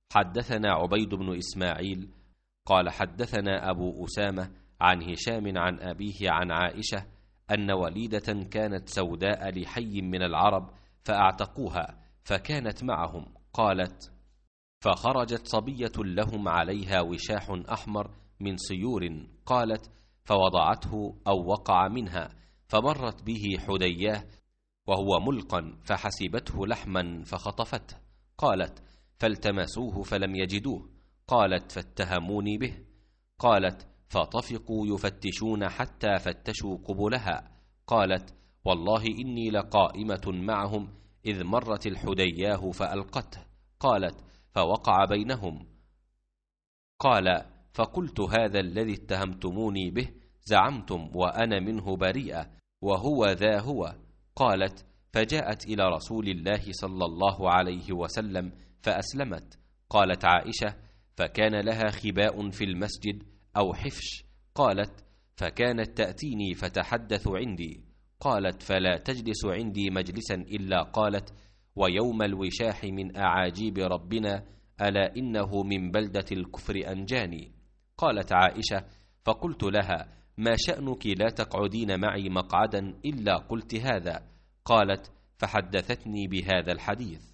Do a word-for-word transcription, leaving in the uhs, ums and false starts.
حدثنا عبيد بن إسماعيل قال حدثنا أبو أسامة عن هشام عن أبيه عن عائشة أن وليدة كانت سوداء لحي من العرب فأعتقوها فكانت معهم. قالت: فخرجت صبية لهم عليها وشاح أحمر من صيور. قالت: فوضعته أو وقع منها فمرت به حدياه وهو ملقا فحسبته لحما فخطفته. قالت: فالتمسوه فلم يجدوه. قالت: فاتهموني به. قالت: فطفقوا يفتشون حتى فتشوا قبلها. قالت: والله إني لقائمة معهم إذ مرت الحدياه فألقته. قالت: فوقع بينهم. قال: فقلت: هذا الذي اتهمتموني به زعمتم وأنا منه بريئة وهو ذا هو. قالت: فجاءت إلى رسول الله صلى الله عليه وسلم فأسلمت. قالت عائشة: فكان لها خباء في المسجد أو حفش. قالت: فكانت تأتيني فتحدث عندي. قالت: فلا تجلس عندي مجلسا إلا قالت: ويوم الوشاح من أعاجيب ربنا ألا إنه من بلدة الكفر أنجاني. قالت عائشة: فقلت لها: ما شأنك لا تقعدين معي مقعدا إلا قلت هذا؟ قالت: فحدثتني بهذا الحديث.